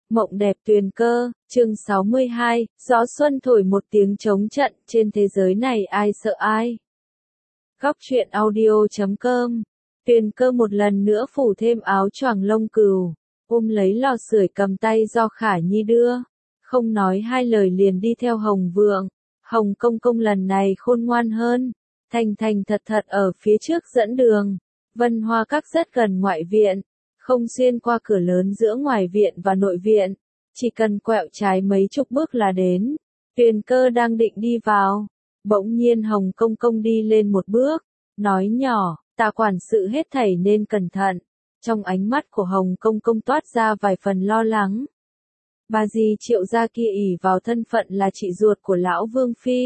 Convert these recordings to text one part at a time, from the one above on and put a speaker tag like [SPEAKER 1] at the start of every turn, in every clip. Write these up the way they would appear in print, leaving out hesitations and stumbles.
[SPEAKER 1] Mộng đẹp tuyền cơ, chương 62, gió xuân thổi một tiếng trống trận, trên thế giới này ai sợ ai. Góc truyện audio.com. Tuyền cơ một lần nữa phủ thêm áo choàng lông cừu, ôm lấy lò sưởi cầm tay do Khả Nhi đưa, không nói hai lời liền đi theo Hồng Vượng. Hồng Công Công lần này khôn ngoan hơn, thành thành thật thật ở phía trước dẫn đường. Vân Hoa Các rất gần ngoại viện, không xuyên qua cửa lớn giữa ngoài viện và nội viện, chỉ cần quẹo trái mấy chục bước là đến. Tuyền cơ đang định đi vào, bỗng nhiên Hồng Công Công đi lên một bước, nói nhỏ, "Tạ quản sự hết thảy nên cẩn thận." Trong ánh mắt của Hồng Công Công toát ra vài phần lo lắng. Bà dì Triệu gia kia ỷ vào thân phận là chị ruột của lão Vương Phi,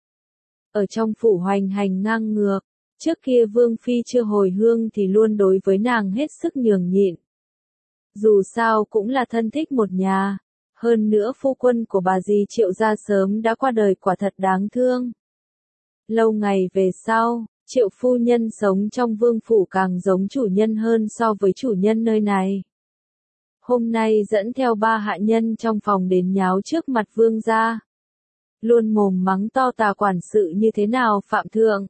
[SPEAKER 1] ở trong phủ hoành hành ngang ngược. Trước kia Vương Phi chưa hồi hương thì luôn đối với nàng hết sức nhường nhịn. Dù sao cũng là thân thích một nhà, hơn nữa phu quân của bà dì Triệu gia sớm đã qua đời, quả thật đáng thương. Lâu ngày về sau, Triệu phu nhân sống trong vương phủ càng giống chủ nhân hơn so với chủ nhân nơi này. Hôm nay dẫn theo 3 hạ nhân trong phòng đến nháo trước mặt vương gia, luôn mồm mắng to Tạ quản sự như thế nào phạm thượng,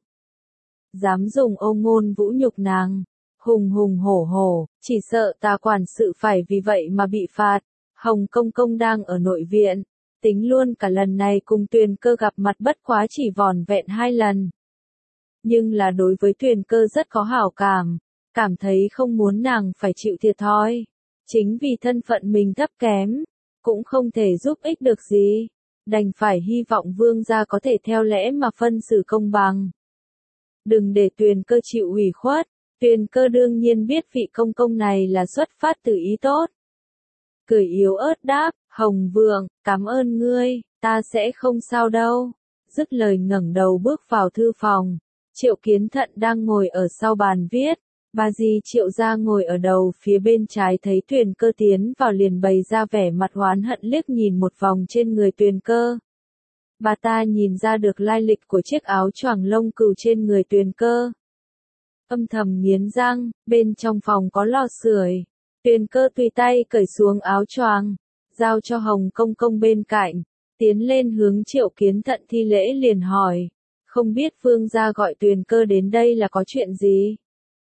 [SPEAKER 1] dám dùng ô ngôn vũ nhục nàng, hùng hùng hổ hổ, chỉ sợ Tạ quản sự phải vì vậy mà bị phạt. Hồng Công Công đang ở nội viện, tính luôn cả lần này cùng Tuyền cơ gặp mặt bất quá chỉ vỏn vẹn 2 lần. Nhưng là đối với Tuyền cơ rất có hảo cảm thấy không muốn nàng phải chịu thiệt thòi. Chính vì thân phận mình thấp kém, cũng không thể giúp ích được gì, đành phải hy vọng vương gia có thể theo lẽ mà phân xử công bằng. Đừng để Tuyền cơ chịu ủy khuất. Tuyền cơ đương nhiên biết vị công công này là xuất phát từ ý tốt. Cười yếu ớt đáp, Hồng Vượng, cảm ơn ngươi, ta sẽ không sao đâu. Dứt lời ngẩng đầu bước vào thư phòng. Triệu Kiến Thận đang ngồi ở sau bàn viết. Bà dì Triệu gia ngồi ở đầu phía bên trái thấy Tuyền cơ tiến vào liền bày ra vẻ mặt oán hận liếc nhìn một vòng trên người Tuyền cơ. Bà ta nhìn ra được lai lịch của chiếc áo choàng lông cừu trên người Tuyền cơ, âm thầm nghiến răng. Bên trong phòng có lò sưởi, Tuyền cơ tùy tay cởi xuống áo choàng, giao cho Hồng Công Công bên cạnh, tiến lên hướng Triệu Kiến Thận thi lễ liền hỏi, không biết vương gia gọi Tuyền cơ đến đây là có chuyện gì?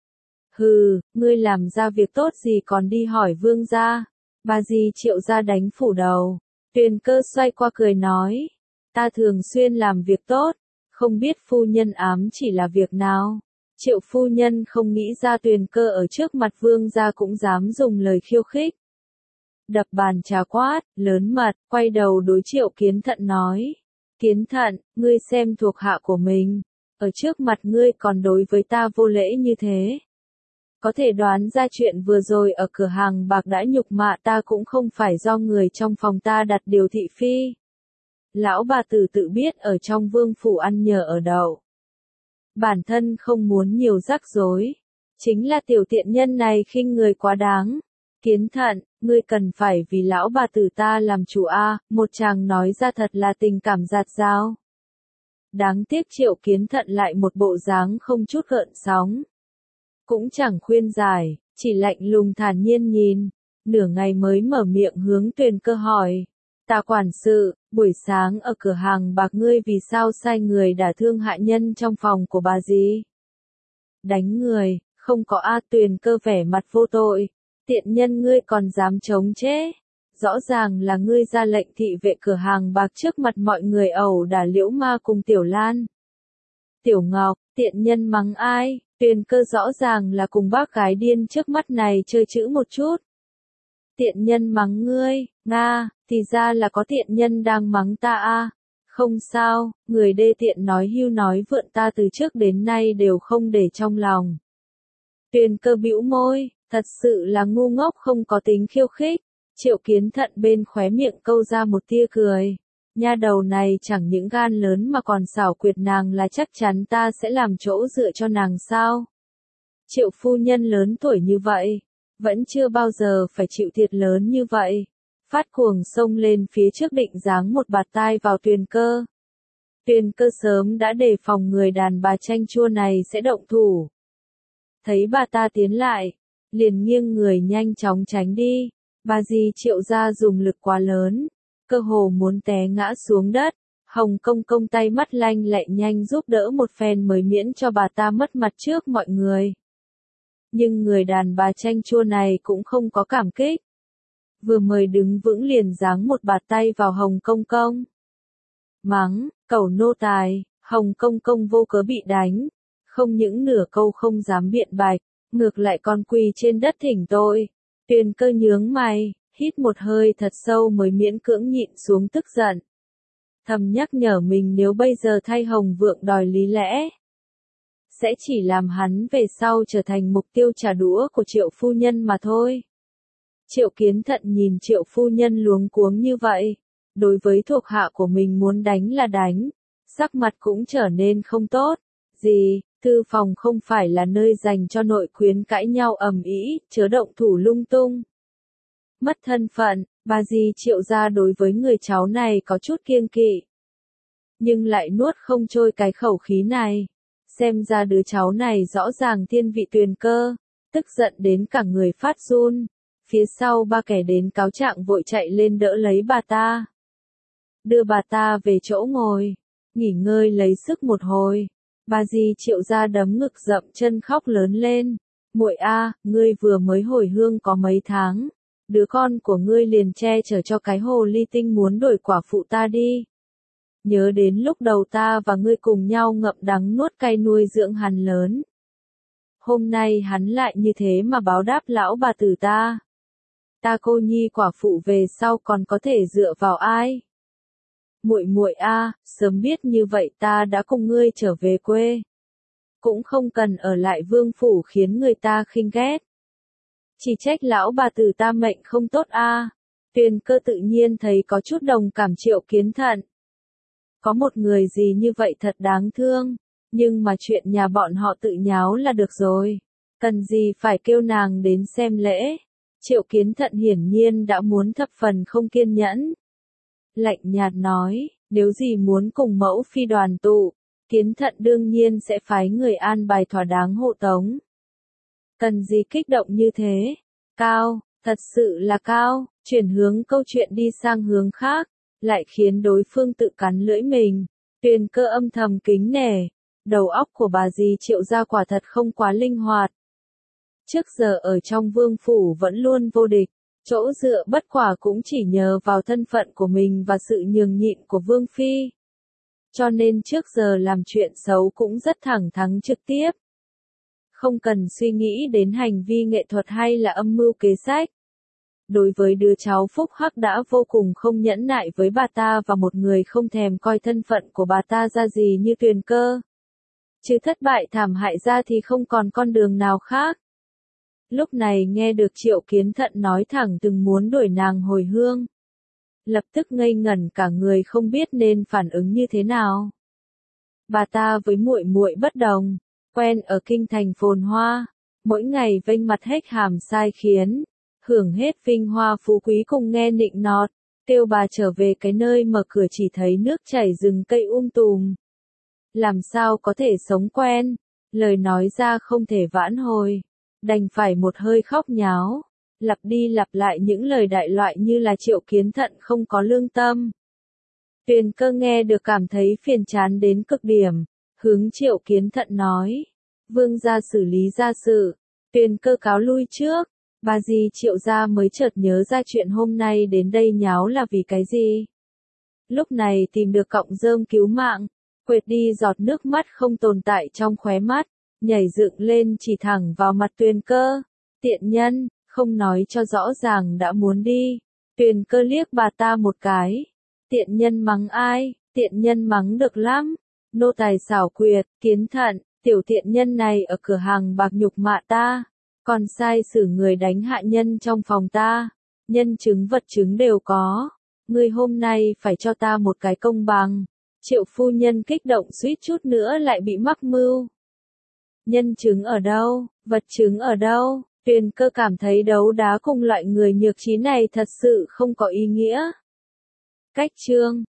[SPEAKER 1] Hừ, ngươi làm ra việc tốt gì còn đi hỏi vương gia? Bà dì Triệu gia đánh phủ đầu. Tuyền cơ xoay qua cười nói, ta thường xuyên làm việc tốt, không biết phu nhân ám chỉ là việc nào. Triệu phu nhân không nghĩ ra Tuyền cơ ở trước mặt vương gia cũng dám dùng lời khiêu khích. Đập bàn trà quát, lớn mật, quay đầu đối Triệu Kiến Thận nói, Kiến Thận, ngươi xem thuộc hạ của mình, ở trước mặt ngươi còn đối với ta vô lễ như thế. Có thể đoán ra chuyện vừa rồi ở cửa hàng bạc đã nhục mạ ta cũng không phải do người trong phòng ta đặt điều thị phi. Lão bà tử tự biết ở trong vương phủ ăn nhờ ở đậu, bản thân không muốn nhiều rắc rối, chính là tiểu tiện nhân này khinh người quá đáng. Kiến Thận, ngươi cần phải vì lão bà tử ta làm chủ a. Một chàng nói ra thật là tình cảm dạt dào. Đáng tiếc Triệu Kiến Thận lại một bộ dáng không chút gợn sóng, cũng chẳng khuyên giải, chỉ lạnh lùng thản nhiên nhìn. Nửa ngày mới mở miệng hướng Tuyền cơ hỏi, Tạ quản sự, buổi sáng ở cửa hàng bạc ngươi vì sao sai người đả thương hạ nhân trong phòng của bà dì? Đánh người, không có a. Tuyền cơ vẻ mặt vô tội, tiện nhân ngươi còn dám chống chế. Rõ ràng là ngươi ra lệnh thị vệ cửa hàng bạc trước mặt mọi người ẩu đả Liễu Ma cùng Tiểu Lan. Tiểu Ngọc, tiện nhân mắng ai? Tuyền cơ rõ ràng là cùng bác gái điên trước mắt này chơi chữ một chút. Tiện nhân mắng ngươi, Nga, thì ra là có tiện nhân đang mắng ta a. Không sao, người đê tiện nói hưu nói vượn ta từ trước đến nay đều không để trong lòng. Tuyền cơ bĩu môi, thật sự là ngu ngốc không có tính khiêu khích. Triệu Kiến Thận bên khóe miệng câu ra một tia cười. Nha đầu này chẳng những gan lớn mà còn xảo quyệt, nàng là chắc chắn ta sẽ làm chỗ dựa cho nàng sao? Triệu phu nhân lớn tuổi như vậy, vẫn chưa bao giờ phải chịu thiệt lớn như vậy. Phát cuồng xông lên phía trước định giáng một bạt tai vào Tuyền cơ. Tuyền cơ sớm đã đề phòng người đàn bà chanh chua này sẽ động thủ. Thấy bà ta tiến lại, liền nghiêng người nhanh chóng tránh đi. Bà dì Triệu gia dùng lực quá lớn, cơ hồ muốn té ngã xuống đất. Hồng Công Công tay mắt lanh lẹ nhanh giúp đỡ một phen mới miễn cho bà ta mất mặt trước mọi người. Nhưng người đàn bà chanh chua này cũng không có cảm kích. Vừa mới đứng vững liền giáng một bạt tay vào Hồng Công Công. Mắng, cẩu nô tài, Hồng Công Công vô cớ bị đánh. Không những nửa câu không dám biện bạch, ngược lại còn quỳ trên đất thỉnh tội. Tuyền Cơ nhướng mày, hít một hơi thật sâu mới miễn cưỡng nhịn xuống tức giận. Thầm nhắc nhở mình nếu bây giờ thay Hồng Vượng đòi lý lẽ, sẽ chỉ làm hắn về sau trở thành mục tiêu trả đũa của Triệu phu nhân mà thôi. Triệu Kiến Thận nhìn Triệu phu nhân luống cuống như vậy, đối với thuộc hạ của mình muốn đánh là đánh, sắc mặt cũng trở nên không tốt. Gì, thư phòng không phải là nơi dành cho nội quyến cãi nhau ầm ĩ, chớ động thủ lung tung. Mất thân phận, bà dì Triệu gia đối với người cháu này có chút kiêng kỵ. Nhưng lại nuốt không trôi cái khẩu khí này. Xem ra đứa cháu này rõ ràng thiên vị Tuyền Cơ, tức giận đến cả người phát run. Phía sau ba kẻ đến cáo trạng vội chạy lên đỡ lấy bà ta. Đưa bà ta về chỗ ngồi, nghỉ ngơi lấy sức một hồi. Bà dì Triệu gia đấm ngực dậm chân khóc lớn lên. Muội a, ngươi vừa mới hồi hương có mấy tháng. Đứa con của ngươi liền che chở cho cái hồ ly tinh muốn đổi quả phụ ta đi. Nhớ đến lúc đầu ta và ngươi cùng nhau ngậm đắng nuốt cay nuôi dưỡng hắn lớn. Hôm nay hắn lại như thế mà báo đáp lão bà tử ta. Ta cô nhi quả phụ về sau còn có thể dựa vào ai? Muội muội a, sớm biết như vậy ta đã cùng ngươi trở về quê. Cũng không cần ở lại vương phủ khiến người ta khinh ghét. Chỉ trách lão bà tử ta mệnh không tốt a. Tuyền Cơ tự nhiên thấy có chút đồng cảm Triệu Kiến Thận. Có một người gì như vậy thật đáng thương, nhưng mà chuyện nhà bọn họ tự nháo là được rồi. Cần gì phải kêu nàng đến xem lễ. Triệu Kiến Thận hiển nhiên đã muốn thập phần không kiên nhẫn. Lạnh nhạt nói, nếu gì muốn cùng mẫu phi đoàn tụ, Kiến Thận đương nhiên sẽ phái người an bài thỏa đáng hộ tống. Cần gì kích động như thế? Cao, thật sự là cao, chuyển hướng câu chuyện đi sang hướng khác, lại khiến đối phương tự cắn lưỡi mình. Tuyền Cơ âm thầm kính nể, đầu óc của bà dì Triệu gia quả thật không quá linh hoạt. Trước giờ ở trong vương phủ vẫn luôn vô địch, chỗ dựa bất quả cũng chỉ nhờ vào thân phận của mình và sự nhường nhịn của vương phi. Cho nên trước giờ làm chuyện xấu cũng rất thẳng thắn trực tiếp. Không cần suy nghĩ đến hành vi nghệ thuật hay là âm mưu kế sách. Đối với đứa cháu phúc hắc đã vô cùng không nhẫn nại với bà ta và một người không thèm coi thân phận của bà ta ra gì như Tuyền Cơ. Chứ thất bại thảm hại ra thì không còn con đường nào khác. Lúc này nghe được Triệu Kiến Thận nói thẳng từng muốn đuổi nàng hồi hương. Lập tức ngây ngẩn cả người không biết nên phản ứng như thế nào. Bà ta với muội muội bất đồng, quen ở kinh thành phồn hoa, mỗi ngày vênh mặt hếch hàm sai khiến, hưởng hết vinh hoa phú quý cùng nghe nịnh nọt, kêu bà trở về cái nơi mở cửa chỉ thấy nước chảy rừng cây tùm. Làm sao có thể sống quen, lời nói ra không thể vãn hồi, đành phải một hơi khóc nháo, lặp đi lặp lại những lời đại loại như là Triệu Kiến Thận không có lương tâm. Tuyền Cơ nghe được cảm thấy phiền chán đến cực điểm, hướng Triệu Kiến Thận nói, vương gia xử lý gia sự. Tuyền Cơ cáo lui trước, bà dì Triệu gia mới chợt nhớ ra chuyện hôm nay đến đây nháo là vì cái gì. Lúc này tìm được cọng rơm cứu mạng, quệt đi giọt nước mắt không tồn tại trong khóe mắt, nhảy dựng lên chỉ thẳng vào mặt Tuyền Cơ. Tiện nhân, không nói cho rõ ràng đã muốn đi. Tuyền Cơ liếc bà ta một cái. Tiện nhân mắng ai, tiện nhân mắng được lắm. Nô tài xảo quyệt, Kiến Thận, tiểu tiện nhân này ở cửa hàng bạc nhục mạ ta. Còn sai xử người đánh hạ nhân trong phòng ta. Nhân chứng vật chứng đều có. Ngươi hôm nay phải cho ta một cái công bằng. Triệu phu nhân kích động suýt chút nữa lại bị mắc mưu. Nhân chứng ở đâu, vật chứng ở đâu? Tuyền Cơ cảm thấy đấu đá cùng loại người nhược trí này thật sự không có ý nghĩa. Cách chương